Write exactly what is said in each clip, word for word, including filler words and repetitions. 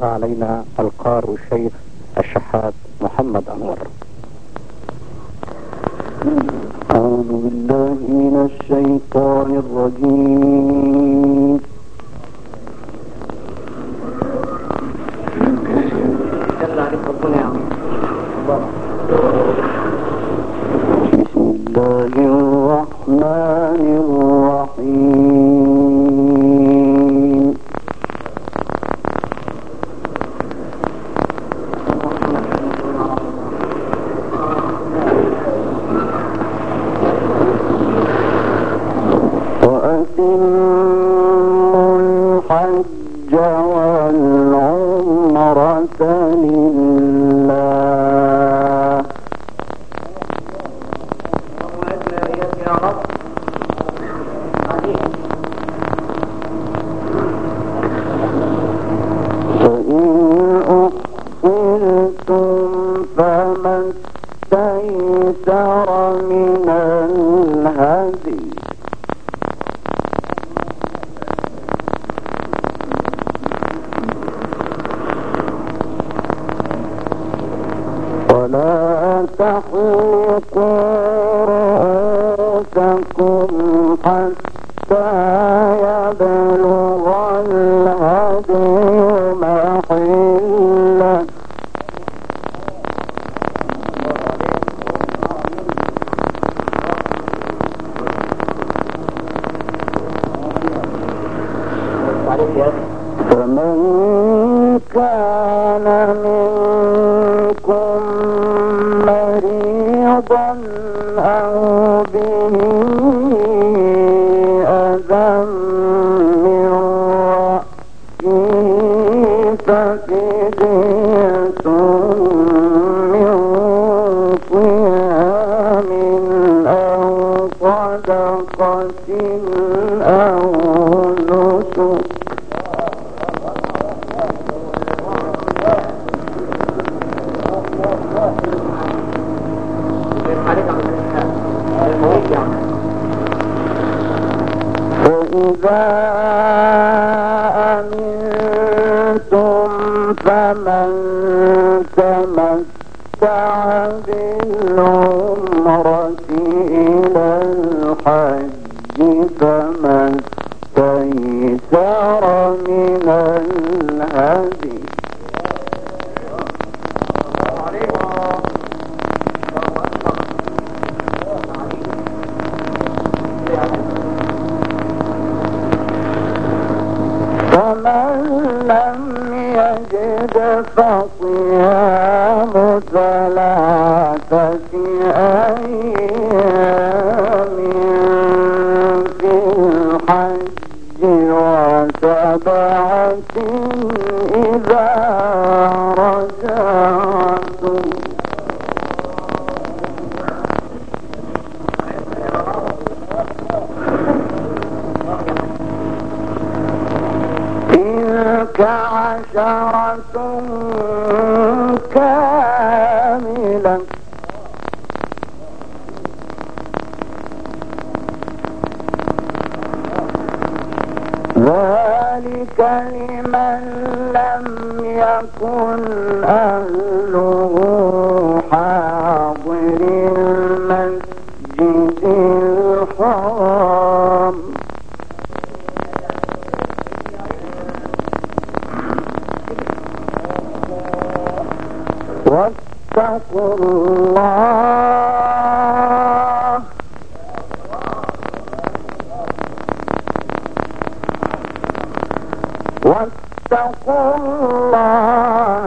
يقرأها علينا القارئ الشيخ الشحات محمد أنور. أعوذ بالله من الشيطان الرجيم. بسم الله الرحمن الرحيم. وأتموا الحج والعمرة لله. فإن أحصرتم فما استيسر من الهدي، ولا تحلقوا رؤوسكم حتى يبلغ الهدي محله، فمن كان منكم مريضا أو به أذى من رأسه ففدية من صيام أو صدقة أو نسك. فإذا أمنتم فمن تمتع بالعمرة إلى الحج فما استيسر من الهدي، فمن لم يجد فصيام ثلاثة أيام في الحج وسبعة إذا رجعتم. تلك عشرة كاملة ذلك لمن لم يكن أهله حاضر المسجد الحرام. واتقوا الله واتقوا الله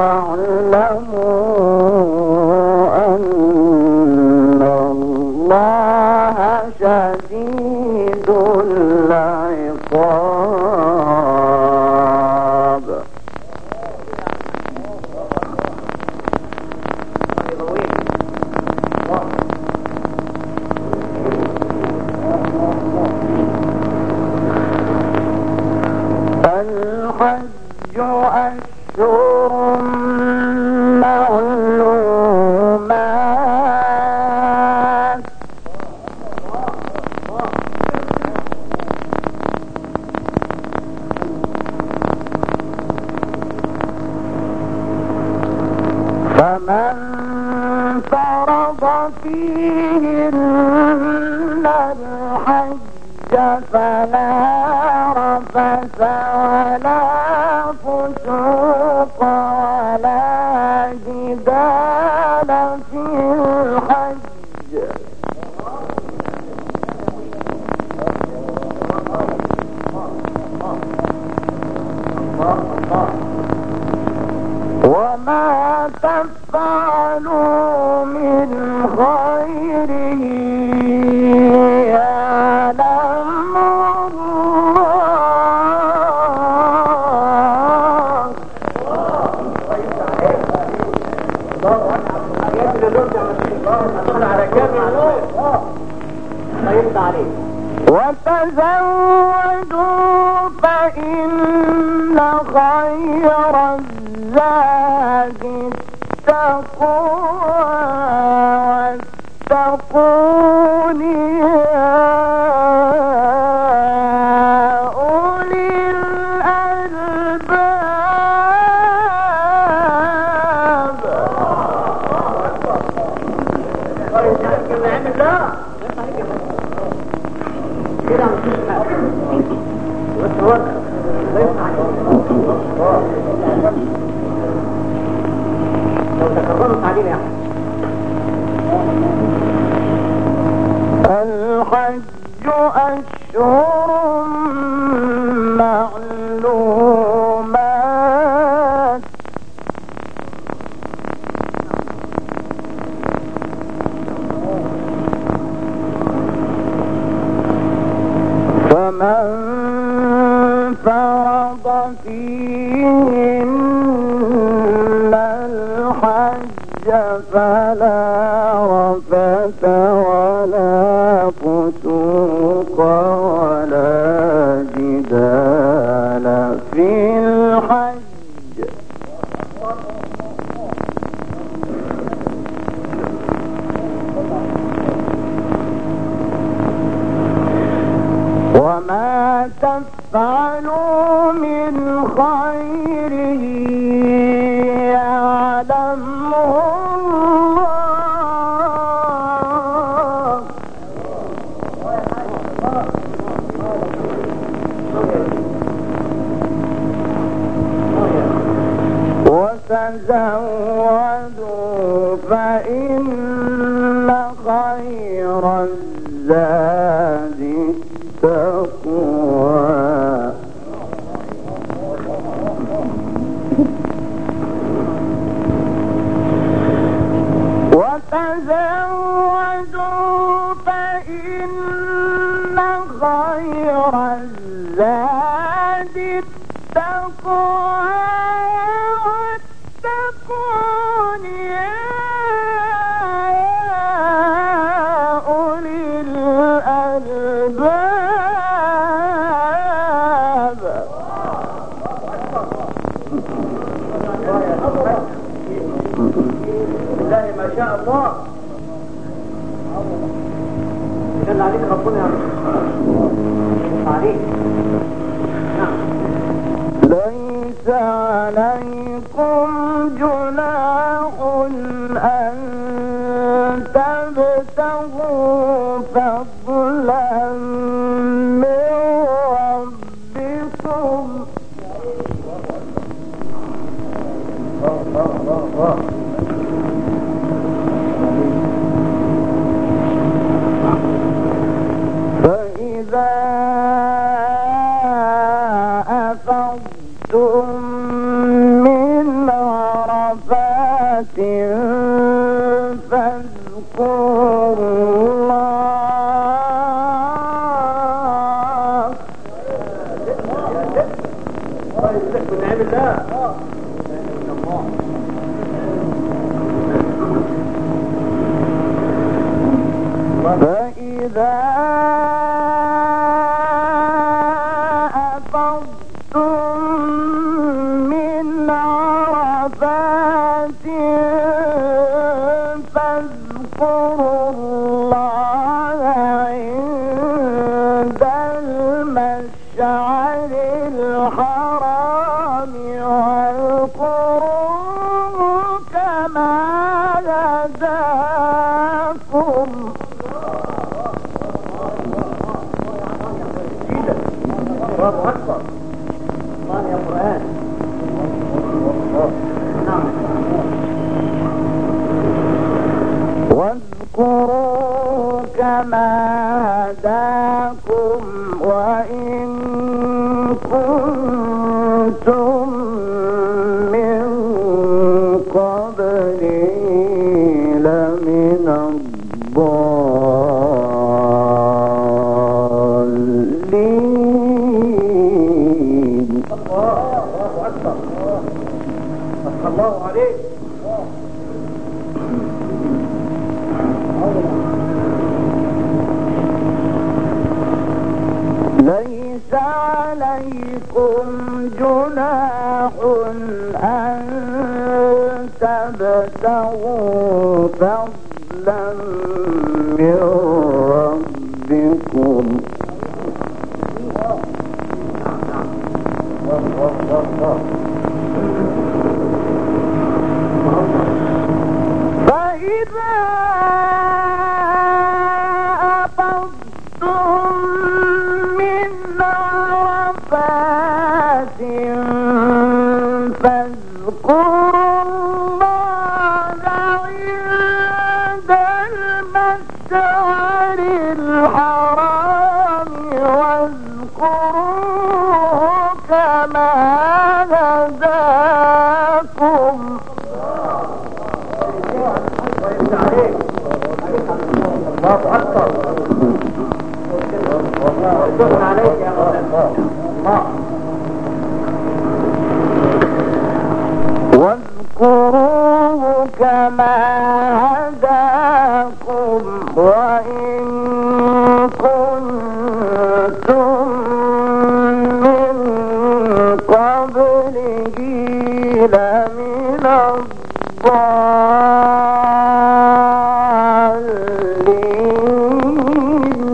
واعلموا أن الله شديد العقاب. الحج أشهر معلومات، فمن فرض فيهن الحج فلا رفث ولا فسوق ولا جدال في الحج وما تفعلوا من خير يعلم وتزودوا فإن خير الزاد التقوى واتقون يا أولي الألباب. الحج أشهر معلومات فمن فرض فيهن الحج فلا رفث ولا فسوق ولا جدال في الحج وما تفعلوا من خير يعلمه الله وتزودوا فإن خير الزاد التقوى وتزودوا فإن خير الزاد التقوى واتقون يا أولي الألباب. بالله ما شاء الله يجل عليك ربنا يا رب عليك. ليس عليكم جناح أن تبتغوا فضلا من ربكم فإذا أفضتم من عرفات فاذكروا الله فإذا أفضتم من عرفات فاذكروا الله عند المشعر الحرام واذكروه كما الله أكبر. الله يا قرآن. نعم. واذكروا كما هداكم وإن كنتم من قبله لمن الضالين. الله أكبر. الله عليك. ليس عليكم جناح أن تبتغوا فضلا من ربكم فإذا أفضتم من عرفات فاذكروا الله عند المشعر الحرام واذكروه كما هداكم. الله أكبر. شكرا عليك يا الله. واذكروه كما هداكم وإن كنتم من قبله لمن الضالين.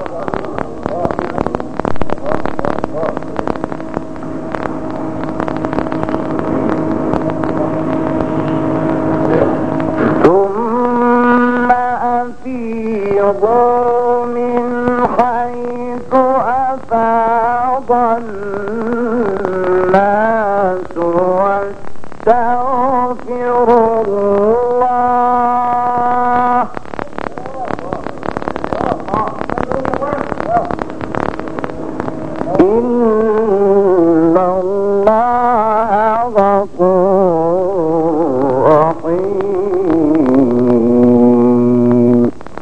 ثم أفيضوا من حيث أفاض الناس واستغفروا الله إن الله غفور رحيم.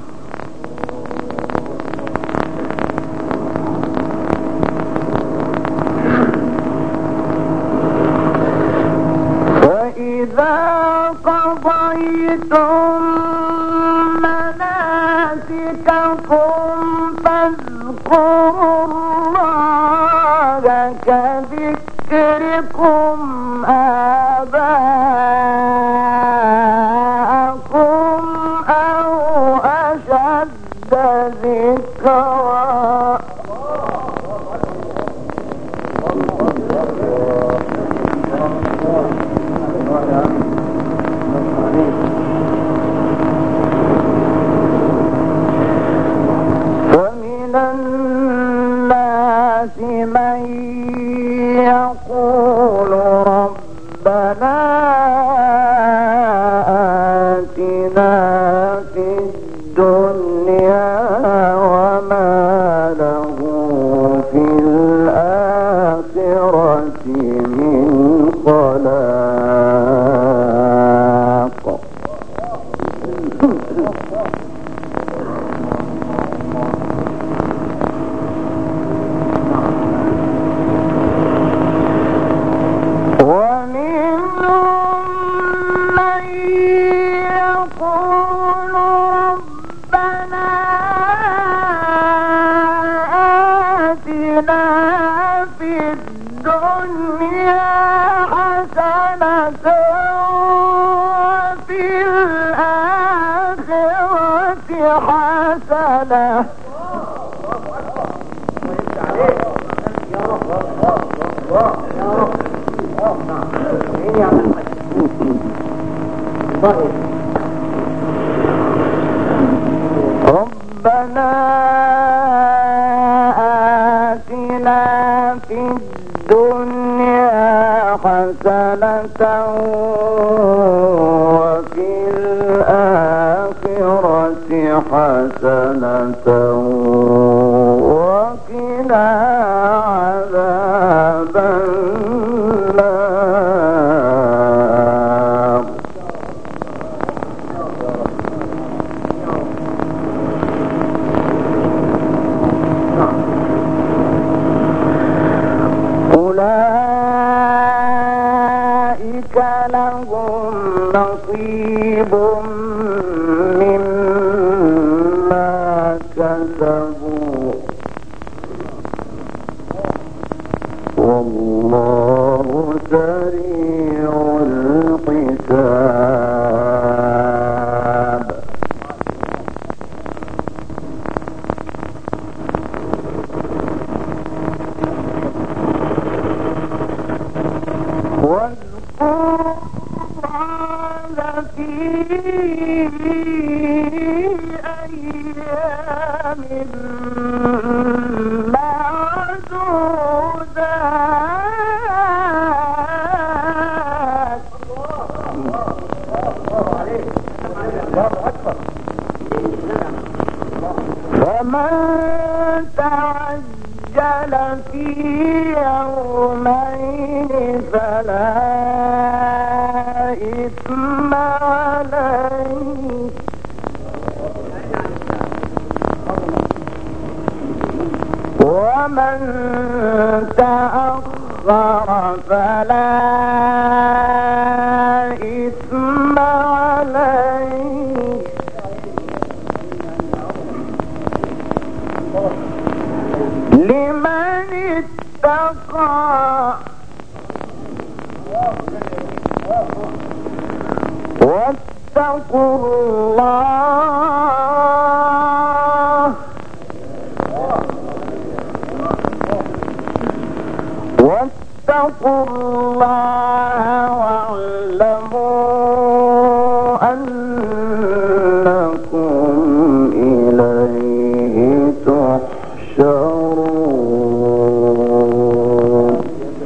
فإذا قضيتم مناسككم فاذكروا الله كذكركم آباءكم أو أشد ذكرا. ومن الناس من يقول ربنا آتنا في الدنيا وما له في الآخرة من خلاق. ومنهم من يقول ربنا آتنا في الدنيا حسنة وفي الآخرة حسنة. ربنا آتنا في الدنيا حسنة وفي الآخرة حسنة وقنا عذاب النار. أولئك لهم نصيب مما كسبوا والله سريع الحساب. واذكر هذا في أيام معدودات. فمن تعجل في يومين فلا إثم عليه ومن تأخر فلا إثم عليه لمن اتقى واتقوا الله واتقوا الله واعلموا أنكم إليه تحشرون.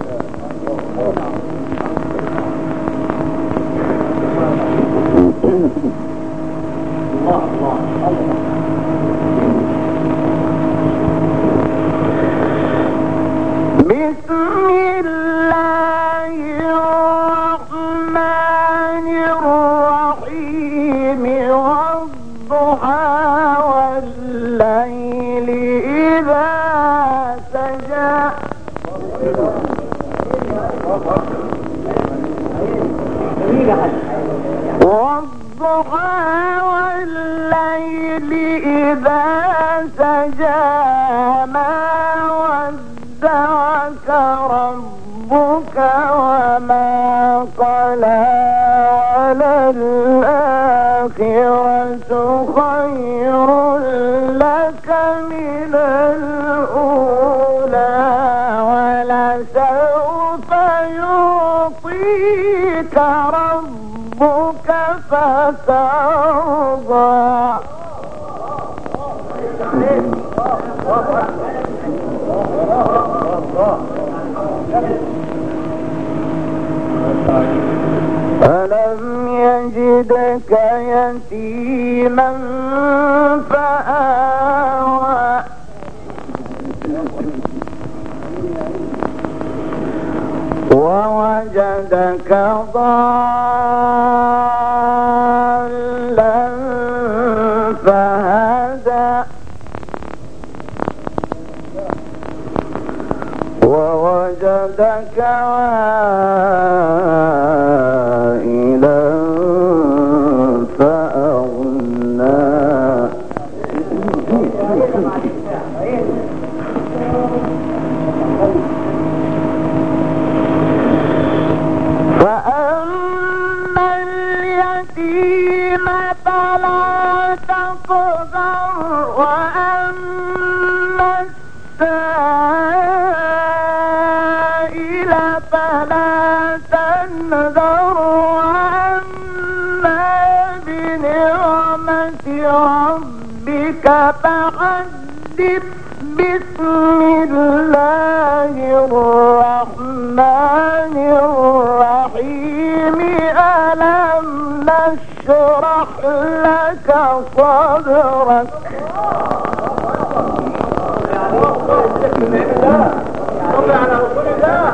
بسم الله الرحمن الرحيم والضحى والليل إذا سجى والضحى والليل إذا سجى ما ودعك ربك وما قلى وللآخرة خير لك من الأولى ولسوف يعطيك ربك فترضى. ألم يجدك يتيما فآوى ووجدك ضالا فهدى ووجدك عائلا فأغنى فأما اليتيم فلا تقهر وأما السائل فلا تنذر وأما بنعمة ربك فحدث. بسم الله صدرك صلي على رسول الله.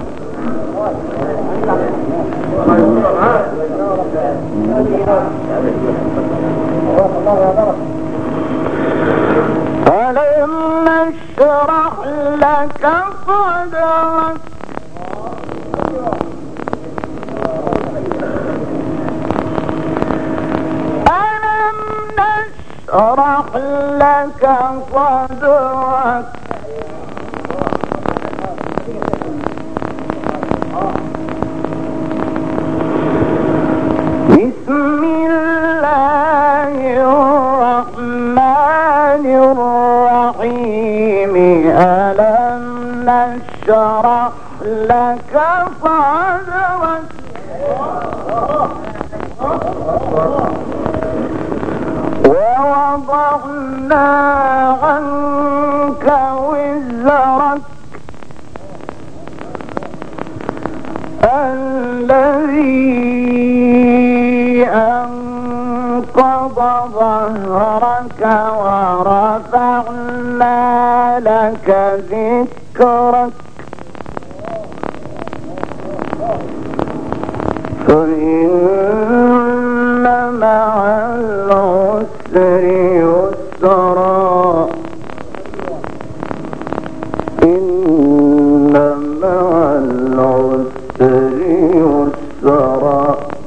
ألم نشرح لك صدرك ألم نشرح لك صدرك بسم الله الرحمن الرحيم ألم نشرح لك صدرك ووضعنا عنك وزرك الذي أنقض ظهرك ورفعنا لك ذكرك فإن مع العسر يسرا إن مع العسر يسرا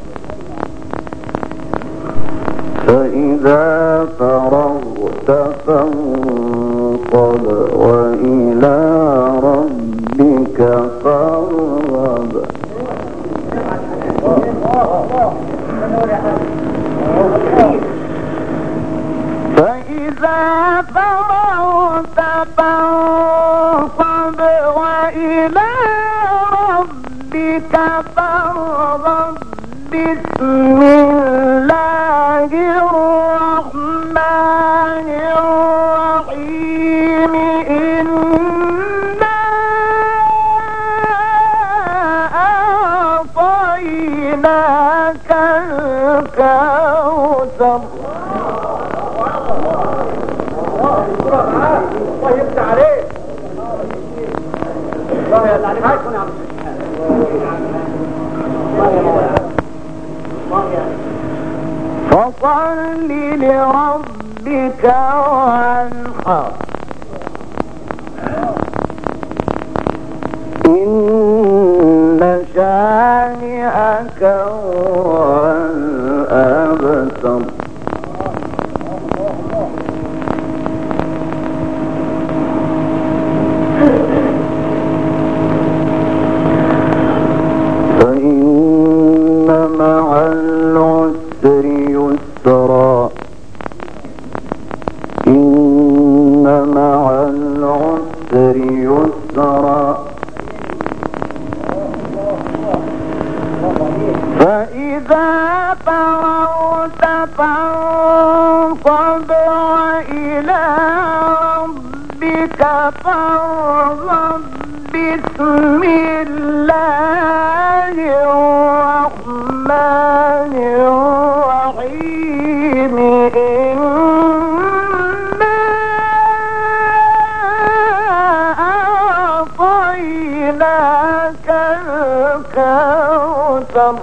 فإذا فرغت فانصب وإلى ربك فارغب فإذا فرغت فانصب وإلى ربك فارغب بسم الله الرحمن الرحيم إنا أعطيناك الكوثر الله يفتح عليك. الله يفتح عليك. فصل لربك وانحر إن شانئك هو الأبتر فإن مع العسر يسرا إن مع العسر يسرا فإذا فرغت فانصب وإلى ربك فارغب بسم الله الرحمن الرحيم إنا أعطيناك الكوثر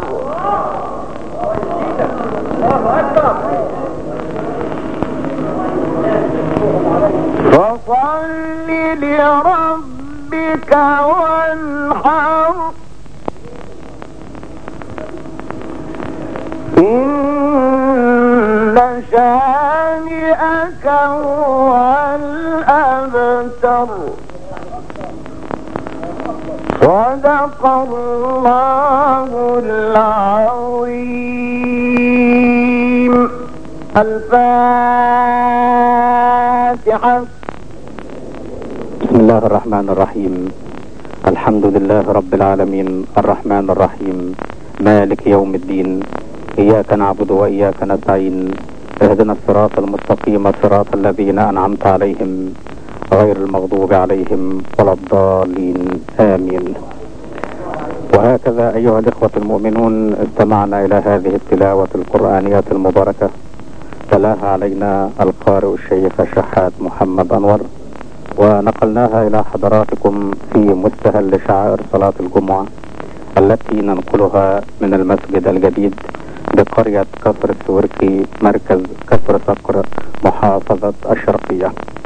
فصل لربك وانحر إن شانئك هو الأبتر صدق الله العظيم. الفاتحة. بسم الله الرحمن الرحيم. الحمد لله رب العالمين الرحمن الرحيم مالك يوم الدين إياك نعبد وإياك نستعين اهدنا الصراط المستقيم صراط الذين أنعمت عليهم غير المغضوب عليهم ولا الضالين آمين. وهكذا أيها الإخوة المؤمنون استمعنا إلى هذه التلاوة القرآنية المباركة تلاها علينا القارئ الشيخ الشحات محمد أنور، ونقلناها إلى حضراتكم في مستهل شعائر صلاة الجمعة التي ننقلها من المسجد الجديد بقرية كفر السوركي، مركز كفر صقر، محافظة الشرقية.